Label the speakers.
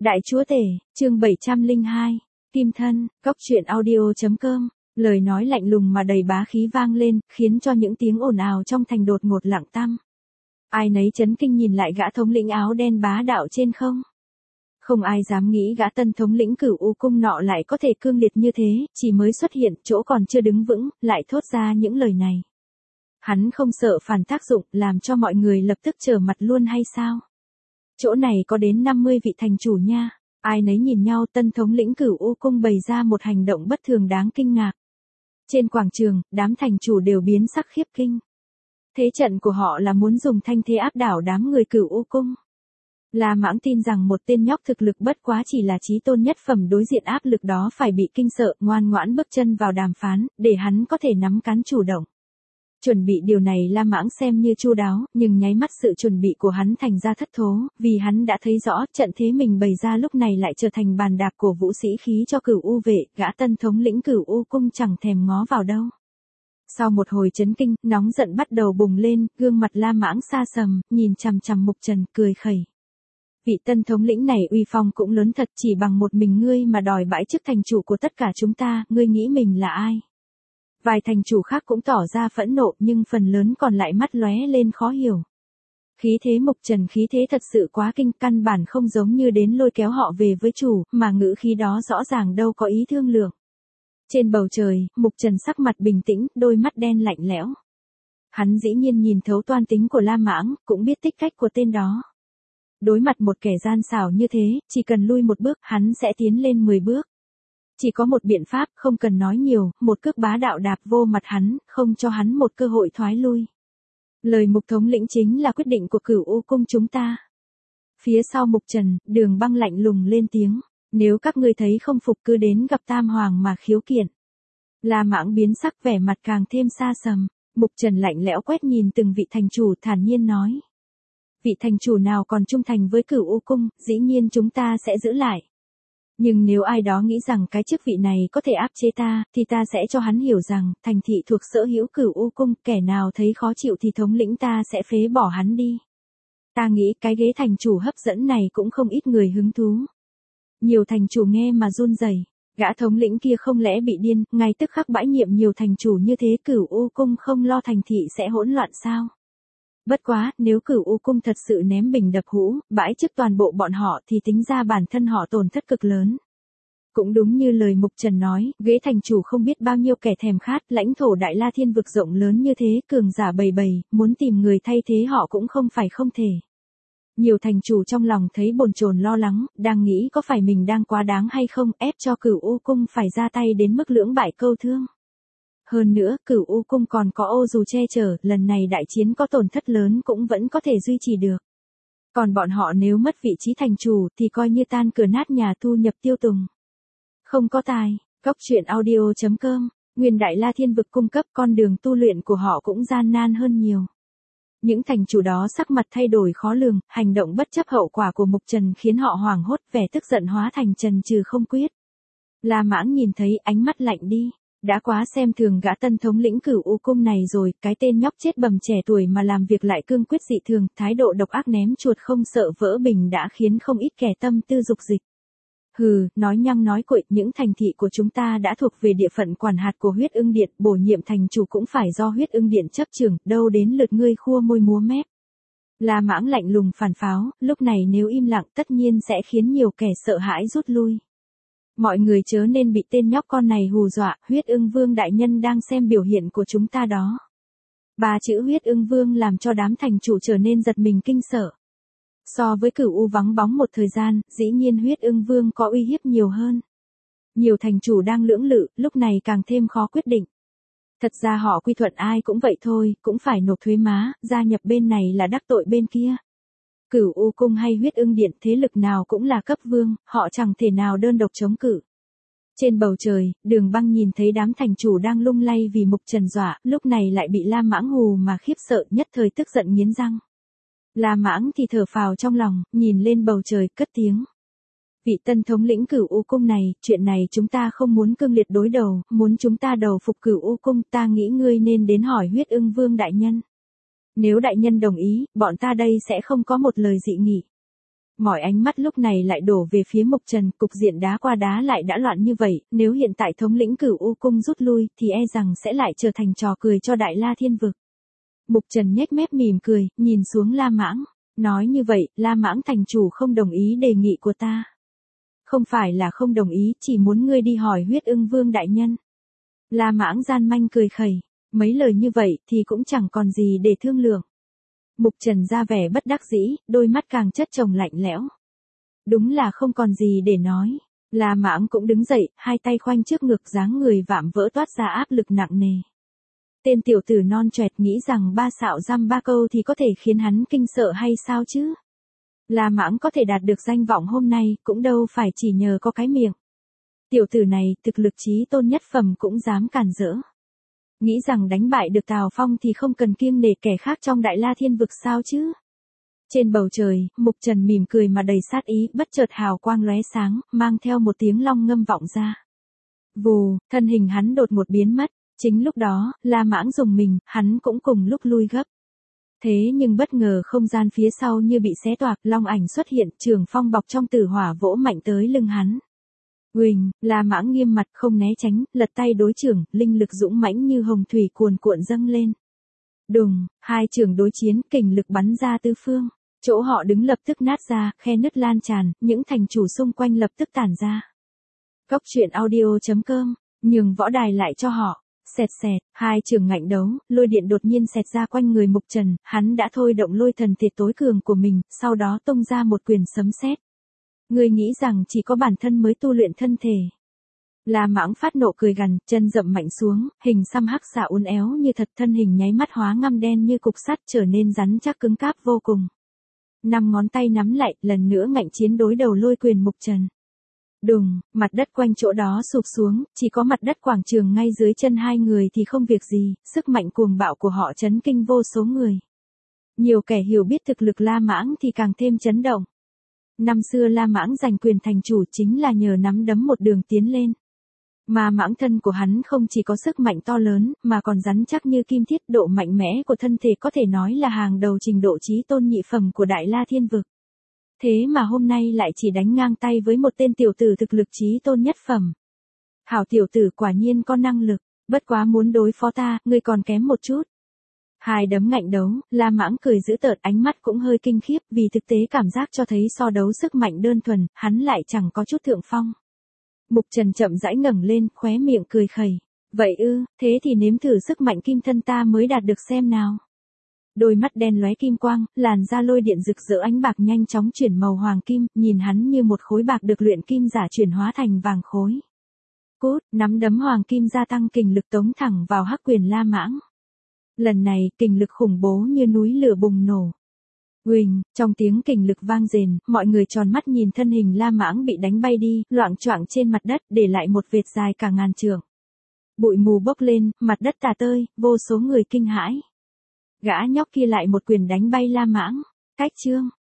Speaker 1: Đại chúa tể, chương 702, Kim thân, cóc truyện audio.com, lời nói lạnh lùng mà đầy bá khí vang lên, khiến cho những tiếng ồn ào trong thành đột ngột lặng tăm. Ai nấy chấn kinh nhìn lại gã thống lĩnh áo đen bá đạo trên không. Không ai dám nghĩ gã tân thống lĩnh Cửu U cung nọ lại có thể cương liệt như thế, chỉ mới xuất hiện, chỗ còn chưa đứng vững, lại thốt ra những lời này. Hắn không sợ phản tác dụng, làm cho mọi người lập tức trở mặt luôn hay sao? Chỗ này có đến 50 vị thành chủ nha. Ai nấy nhìn nhau, tân thống lĩnh Cửu U cung bày ra một hành động bất thường đáng kinh ngạc. Trên quảng trường, đám thành chủ đều biến sắc khiếp kinh. Thế trận của họ là muốn dùng thanh thế áp đảo đám người Cửu U cung. La Mãng tin rằng một tên nhóc thực lực bất quá chỉ là chí tôn nhất phẩm đối diện áp lực đó phải bị kinh sợ, ngoan ngoãn bước chân vào đàm phán, để hắn có thể nắm cán chủ động. Chuẩn bị điều này La Mãng xem như chu đáo, nhưng nháy mắt sự chuẩn bị của hắn thành ra thất thố, vì hắn đã thấy rõ trận thế mình bày ra lúc này lại trở thành bàn đạp của vũ sĩ khí cho Cửu U vệ, gã tân thống lĩnh Cửu U cung chẳng thèm ngó vào đâu. Sau một hồi chấn kinh, nóng giận bắt đầu bùng lên, gương mặt La Mãng xa sầm, nhìn chằm chằm Mục Trần, cười khẩy. Vị tân thống lĩnh này uy phong cũng lớn thật, chỉ bằng một mình ngươi mà đòi bãi chức thành chủ của tất cả chúng ta, ngươi nghĩ mình là ai? Vài thành chủ khác cũng tỏ ra phẫn nộ, nhưng phần lớn còn lại mắt lóe lên khó hiểu. Khí thế Mục Trần khí thế thật sự quá kinh, căn bản không giống như đến lôi kéo họ về với chủ, mà ngữ khí đó rõ ràng đâu có ý thương lượng. Trên bầu trời, Mục Trần sắc mặt bình tĩnh, đôi mắt đen lạnh lẽo. Hắn dĩ nhiên nhìn thấu toan tính của La Mãng, cũng biết tích cách của tên đó. Đối mặt một kẻ gian xảo như thế, chỉ cần lui một bước, hắn sẽ tiến lên 10 bước. Chỉ có một biện pháp, không cần nói nhiều, một cước bá đạo đạp vô mặt hắn, không cho hắn một cơ hội thoái lui. Lời Mục thống lĩnh chính là quyết định của Cửu U cung chúng ta. Phía sau Mục Trần, Đường Băng lạnh lùng lên tiếng, nếu các ngươi thấy không phục cứ đến gặp Tam Hoàng mà khiếu kiện. La Mãng biến sắc, vẻ mặt càng thêm xa sầm. Mục Trần lạnh lẽo quét nhìn từng vị thành chủ, thản nhiên nói. Vị thành chủ nào còn trung thành với Cửu U cung, dĩ nhiên chúng ta sẽ giữ lại. Nhưng nếu ai đó nghĩ rằng cái chức vị này có thể áp chế ta, thì ta sẽ cho hắn hiểu rằng, thành thị thuộc sở hữu Cửu U cung, kẻ nào thấy khó chịu thì thống lĩnh ta sẽ phế bỏ hắn đi. Ta nghĩ cái ghế thành chủ hấp dẫn này cũng không ít người hứng thú. Nhiều thành chủ nghe mà run rẩy. Gã thống lĩnh kia không lẽ bị điên, ngay tức khắc bãi nhiệm nhiều thành chủ như thế, Cửu U cung không lo thành thị sẽ hỗn loạn sao? Bất quá, nếu Cửu U cung thật sự ném bình đập hũ, bãi chức toàn bộ bọn họ thì tính ra bản thân họ tổn thất cực lớn. Cũng đúng như lời Mục Trần nói, ghế thành chủ không biết bao nhiêu kẻ thèm khát, lãnh thổ Đại La Thiên vực rộng lớn như thế, cường giả bầy bầy, muốn tìm người thay thế họ cũng không phải không thể. Nhiều thành chủ trong lòng thấy bồn chồn lo lắng, đang nghĩ có phải mình đang quá đáng hay không, ép cho Cửu U cung phải ra tay đến mức lưỡng bại câu thương. Hơn nữa, Cửu U cung còn có ô dù che chở, lần này đại chiến có tổn thất lớn cũng vẫn có thể duy trì được. Còn bọn họ nếu mất vị trí thành chủ thì coi như tan cửa nát nhà, thu nhập tiêu tùng. Không có tài, cóc truyện audio.com, nguyên Đại La Thiên vực cung cấp, con đường tu luyện của họ cũng gian nan hơn nhiều. Những thành chủ đó sắc mặt thay đổi khó lường, hành động bất chấp hậu quả của Mục Trần khiến họ hoảng hốt, vẻ tức giận hóa thành trần trừ không quyết. La Mãng nhìn thấy, ánh mắt lạnh đi. Đã quá xem thường gã tân thống lĩnh Cửu U cung này rồi, cái tên nhóc chết bầm trẻ tuổi mà làm việc lại cương quyết dị thường, thái độ độc ác ném chuột không sợ vỡ bình đã khiến không ít kẻ tâm tư dục dịch. Hừ, nói nhăng nói cuội, những thành thị của chúng ta đã thuộc về địa phận quản hạt của Huyết Ưng Điện, bổ nhiệm thành chủ cũng phải do Huyết Ưng Điện chấp trưởng, đâu đến lượt ngươi khua môi múa mép. La Mãng lạnh lùng phản pháo, lúc này nếu im lặng tất nhiên sẽ khiến nhiều kẻ sợ hãi rút lui. Mọi người chớ nên bị tên nhóc con này hù dọa, Huyết Ưng Vương đại nhân đang xem biểu hiện của chúng ta đó. Ba chữ Huyết Ưng Vương làm cho đám thành chủ trở nên giật mình kinh sợ. So với Cửu U vắng bóng một thời gian, dĩ nhiên Huyết Ưng Vương có uy hiếp nhiều hơn. Nhiều thành chủ đang lưỡng lự, lúc này càng thêm khó quyết định. Thật ra họ quy thuận ai cũng vậy thôi, cũng phải nộp thuế má, gia nhập bên này là đắc tội bên kia. Cửu U cung hay Huyết Ưng Điện, thế lực nào cũng là cấp vương, họ chẳng thể nào đơn độc chống cự. Trên bầu trời, Đường Băng nhìn thấy đám thành chủ đang lung lay vì Mục Trần dọa, lúc này lại bị La Mãng hù mà khiếp sợ, nhất thời tức giận nghiến răng. La Mãng thì thở phào trong lòng, nhìn lên bầu trời, cất tiếng. Vị tân thống lĩnh Cửu U cung này, chuyện này chúng ta không muốn cương liệt đối đầu, muốn chúng ta đầu phục Cửu U cung, ta nghĩ ngươi nên đến hỏi Huyết Ưng Vương đại nhân. Nếu đại nhân đồng ý, bọn ta đây sẽ không có một lời dị nghị. Mọi ánh mắt lúc này lại đổ về phía Mục Trần, cục diện đá qua đá lại đã loạn như vậy, nếu hiện tại thống lĩnh Cửu U cung rút lui thì e rằng sẽ lại trở thành trò cười cho Đại La Thiên vực. Mục Trần nhếch mép mỉm cười, nhìn xuống La Mãng, nói như vậy, La Mãng thành chủ không đồng ý đề nghị của ta. Không phải là không đồng ý, chỉ muốn ngươi đi hỏi Huyết Ưng Vương đại nhân. La Mãng gian manh cười khẩy, mấy lời như vậy thì cũng chẳng còn gì để thương lượng. Mục Trần ra vẻ bất đắc dĩ, đôi mắt càng chất chồng lạnh lẽo. Đúng là không còn gì để nói. La Mãng cũng đứng dậy, hai tay khoanh trước ngực, dáng người vạm vỡ toát ra áp lực nặng nề. Tên tiểu tử non choẹt nghĩ rằng ba xạo dăm ba câu thì có thể khiến hắn kinh sợ hay sao chứ? La Mãng có thể đạt được danh vọng hôm nay cũng đâu phải chỉ nhờ có cái miệng. Tiểu tử này thực lực chí tôn nhất phẩm cũng dám cản rỡ. Nghĩ rằng đánh bại được Tào Phong thì không cần kiêng nể kẻ khác trong Đại La Thiên vực sao chứ? Trên bầu trời, Mục Trần mỉm cười mà đầy sát ý, bất chợt hào quang lóe sáng, mang theo một tiếng long ngâm vọng ra. Vù, thân hình hắn đột ngột biến mất, chính lúc đó, La Mãng dùng mình, hắn cũng cùng lúc lui gấp. Thế nhưng bất ngờ không gian phía sau như bị xé toạc, long ảnh xuất hiện, trường phong bọc trong tử hỏa vỗ mạnh tới lưng hắn. Huỳnh, La Mãng nghiêm mặt không né tránh, lật tay đối chưởng, linh lực dũng mãnh như hồng thủy cuồn cuộn dâng lên. Đùng, hai trường đối chiến, kình lực bắn ra tứ phương. Chỗ họ đứng lập tức nát ra, khe nứt lan tràn, những thành chủ xung quanh lập tức tản ra. Cốc truyện audio.com, nhường võ đài lại cho họ. Xẹt xẹt, hai trường ngạnh đấu, lôi điện đột nhiên xẹt ra quanh người Mục Trần, hắn đã thôi động lôi thần thể tối cường của mình, sau đó tung ra một quyền sấm sét. Ngươi nghĩ rằng chỉ có bản thân mới tu luyện thân thể. La Mãng phát nộ cười gằn, chân dậm mạnh xuống, hình xăm hắc xạ uốn éo như thật, thân hình nháy mắt hóa ngăm đen như cục sắt, trở nên rắn chắc cứng cáp vô cùng. 5 ngón tay nắm lại, lần nữa ngạnh chiến đối đầu lôi quyền Mục Trần. Đùng, mặt đất quanh chỗ đó sụp xuống, chỉ có mặt đất quảng trường ngay dưới chân hai người thì không việc gì, sức mạnh cuồng bạo của họ chấn kinh vô số người. Nhiều kẻ hiểu biết thực lực La Mãng thì càng thêm chấn động. Năm xưa La Mãng giành quyền thành chủ chính là nhờ nắm đấm một đường tiến lên. Mà mãng thân của hắn không chỉ có sức mạnh to lớn, mà còn rắn chắc như kim thiết, độ mạnh mẽ của thân thể có thể nói là hàng đầu trình độ chí tôn nhị phẩm của Đại La Thiên vực. Thế mà hôm nay lại chỉ đánh ngang tay với một tên tiểu tử thực lực chí tôn nhất phẩm. Hảo tiểu tử quả nhiên có năng lực, bất quá muốn đối phó ta, ngươi còn kém một chút. Hai đấm ngạnh đấu, La Mãng cười dữ tợn, ánh mắt cũng hơi kinh khiếp, vì thực tế cảm giác cho thấy so đấu sức mạnh đơn thuần, hắn lại chẳng có chút thượng phong. Mục Trần chậm rãi ngẩng lên, khóe miệng cười khẩy. Vậy ư, thế thì nếm thử sức mạnh kim thân ta mới đạt được xem nào. Đôi mắt đen lóe kim quang, làn da lôi điện rực rỡ ánh bạc nhanh chóng chuyển màu hoàng kim, nhìn hắn như một khối bạc được luyện kim giả chuyển hóa thành vàng khối. Cút, nắm đấm hoàng kim gia tăng kình lực tống thẳng vào hắc quyền La Mãng. Lần này, kình lực khủng bố như núi lửa bùng nổ. Huỳnh, trong tiếng kình lực vang rền, mọi người tròn mắt nhìn thân hình La Mãng bị đánh bay đi, loạng choạng trên mặt đất, để lại một vệt dài cả ngàn trượng. Bụi mù bốc lên, mặt đất tả tơi, vô số người kinh hãi. Gã nhóc kia lại một quyền đánh bay La Mãng. Cách chương.